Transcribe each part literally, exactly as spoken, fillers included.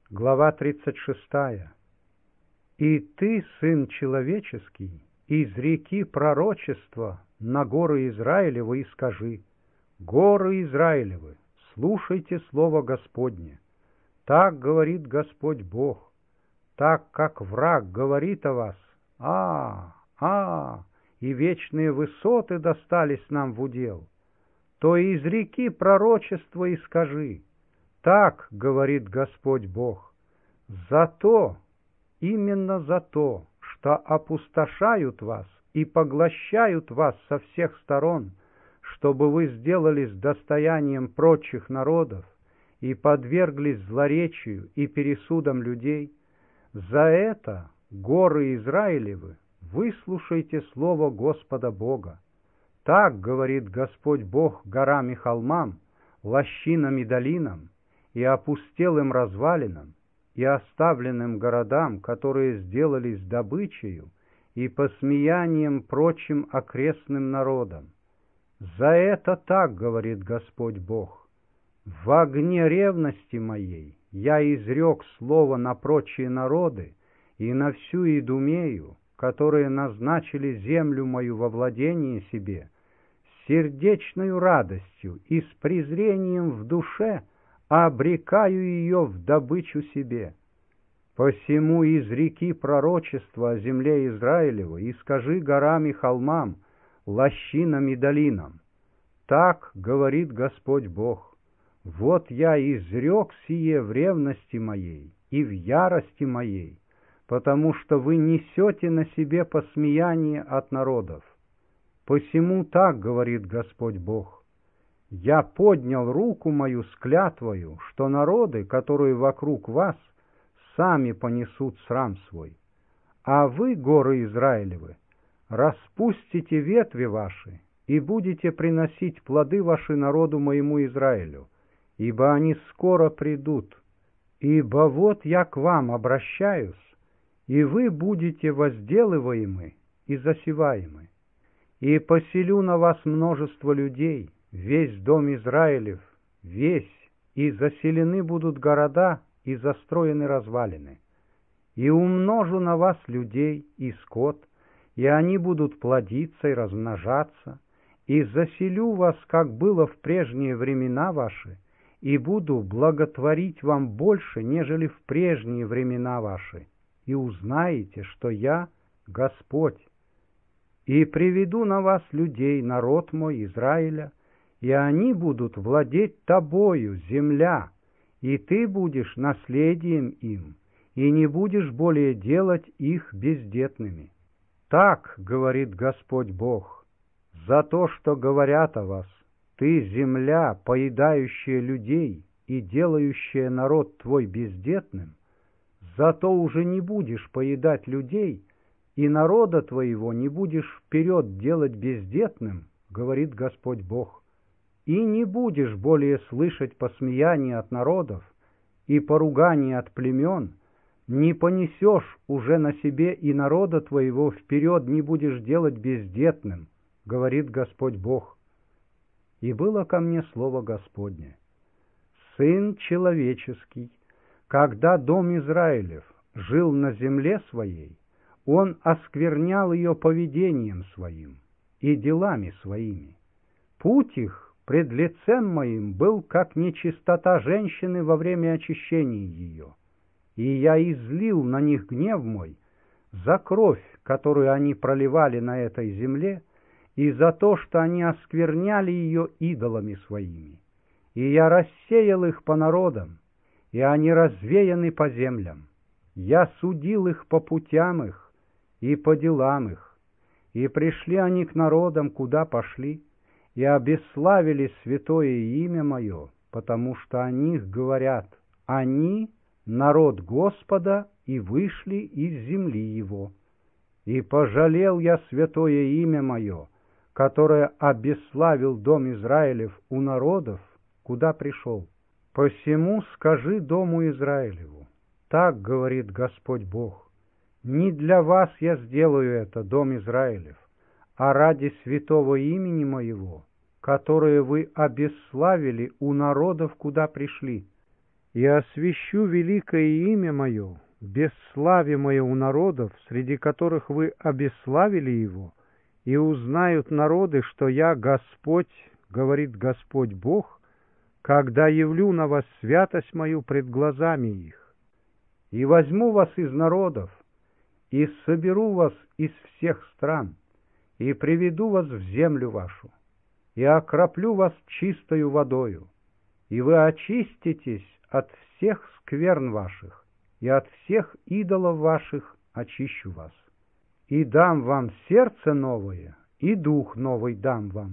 Глава тридцать шестая. «И ты, сын человеческий, изреки пророчество на горы Израилевы и скажи: горы Израилевы, слушайте слово Господне. Так говорит Господь Бог, так как враг говорит о вас: а, а, и вечные высоты достались нам в удел, то изреки пророчество и скажи: так говорит Господь Бог, за то, именно за то, что опустошают вас и поглощают вас со всех сторон, чтобы вы сделались достоянием прочих народов и подверглись злоречию и пересудам людей, за это, горы Израилевы, выслушайте слово Господа Бога. Так говорит Господь Бог горам и холмам, лощинам и долинам, и опустелым развалинам, и оставленным городам, которые сделались добычею и посмеянием прочим окрестным народам. За это так говорит Господь Бог: в огне ревности моей я изрек слово на прочие народы и на всю Идумею, которые назначили землю мою во владение себе, с сердечною радостью и с презрением в душе обрекаю ее в добычу себе. Посему изреки пророчество о земле Израилевой и скажи горам и холмам, лощинам и долинам: так говорит Господь Бог: вот я изрек сие в ревности моей и в ярости моей, потому что вы несете на себе посмеяние от народов. Посему так говорит Господь Бог: я поднял руку мою с клятвою, что народы, которые вокруг вас, сами понесут срам свой. А вы, горы Израилевы, распустите ветви ваши и будете приносить плоды ваши народу моему Израилю, ибо они скоро придут. Ибо вот я к вам обращаюсь, и вы будете возделываемы и засеваемы. И поселю на вас множество людей, весь дом Израилев, весь, и заселены будут города, и застроены развалины. И умножу на вас людей и скот, и они будут плодиться и размножаться, и заселю вас, как было в прежние времена ваши, и буду благотворить вам больше, нежели в прежние времена ваши, и узнаете, что я Господь. И приведу на вас людей, народ мой, Израиля, и они будут владеть тобою, земля, и ты будешь наследием им, и не будешь более делать их бездетными. Так говорит Господь Бог: за то, что говорят о вас: ты земля, поедающая людей и делающая народ твой бездетным, зато уже не будешь поедать людей, и народа твоего не будешь вперед делать бездетным, говорит Господь Бог. И не будешь более слышать посмеяния от народов и поругания от племен, не понесешь уже на себе и народа твоего вперед не будешь делать бездетным, говорит Господь Бог. И было ко мне слово Господне: сын человеческий, когда дом Израилев жил на земле своей, он осквернял ее поведением своим и делами своими. Путь их пред лицем моим был, как нечистота женщины во время очищения ее, и я излил на них гнев мой за кровь, которую они проливали на этой земле, и за то, что они оскверняли ее идолами своими. И я рассеял их по народам, и они развеяны по землям. Я судил их по путям их и по делам их, и пришли они к народам, куда пошли, и обесславили святое имя мое, потому что о них говорят: они — народ Господа, и вышли из земли его. И пожалел я святое имя мое, которое обесславил дом Израилев у народов, куда пришел. Посему скажи дому Израилеву: так говорит Господь Бог: не для вас я сделаю это, дом Израилев, а ради святого имени моего, которое вы обесславили у народов, куда пришли. и освящу великое имя мое, бесславимое у народов, среди которых вы обесславили его, и узнают народы, что я Господь, говорит Господь Бог, когда явлю на вас святость мою пред глазами их. И возьму вас из народов, и соберу вас из всех стран, и приведу вас в землю вашу, и окроплю вас чистою водою, и вы очиститесь от всех скверн ваших, и от всех идолов ваших очищу вас. И дам вам сердце новое, и дух новый дам вам,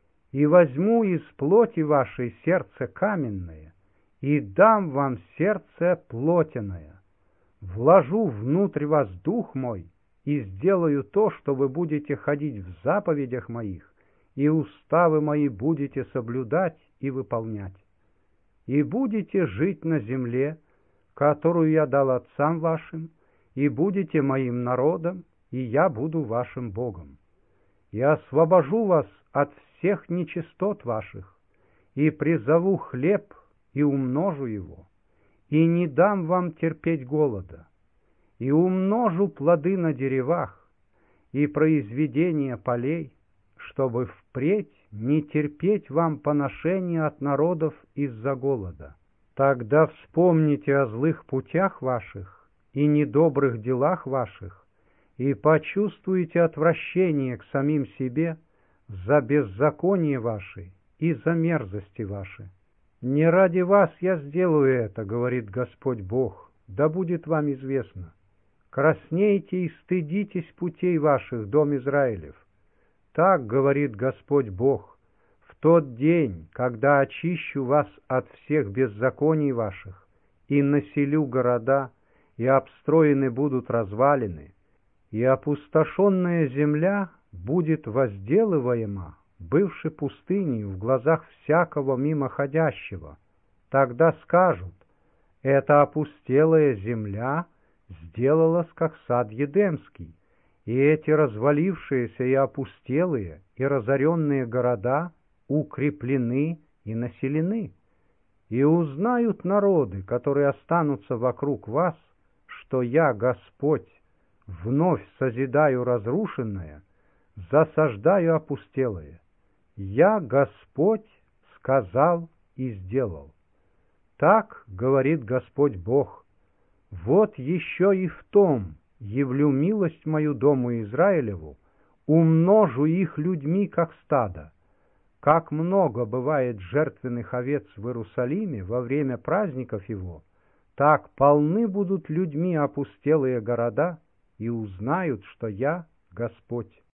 и возьму из плоти вашей сердце каменное, и дам вам сердце плотяное, вложу внутрь вас дух мой, и сделаю то, что вы будете ходить в заповедях моих, и уставы мои будете соблюдать и выполнять. И будете жить на земле, которую я дал отцам вашим, и будете моим народом, и я буду вашим Богом. И освобожу вас от всех нечистот ваших, и призову хлеб, и умножу его, и не дам вам терпеть голода, и умножу плоды на деревах, и произведения полей, чтобы впредь не терпеть вам поношения от народов из-за голода. Тогда вспомните о злых путях ваших и недобрых делах ваших, и почувствуете отвращение к самим себе за беззаконие ваши и за мерзости ваши. Не ради вас я сделаю это, говорит Господь Бог, да будет вам известно. Краснейте и стыдитесь путей ваших, дом Израилев. Так говорит Господь Бог, в тот день, когда очищу вас от всех беззаконий ваших, и населю города, и обстроены будут развалины, и опустошенная земля будет возделываема, бывшей пустыней в глазах всякого мимоходящего. Тогда скажут, эта опустелая земля сделалась, как сад Едемский, и эти развалившиеся и опустелые и разоренные города укреплены и населены. И узнают народы, которые останутся вокруг вас, что я, Господь, вновь созидаю разрушенное, засаждаю опустелое. Я, Господь, сказал и сделал. Так говорит Господь Бог. Вот еще и в том явлю милость мою дому Израилеву, умножу их людьми, как стадо. Как много бывает жертвенных овец в Иерусалиме во время праздников его, так полны будут людьми опустелые города, и узнают, что я Господь.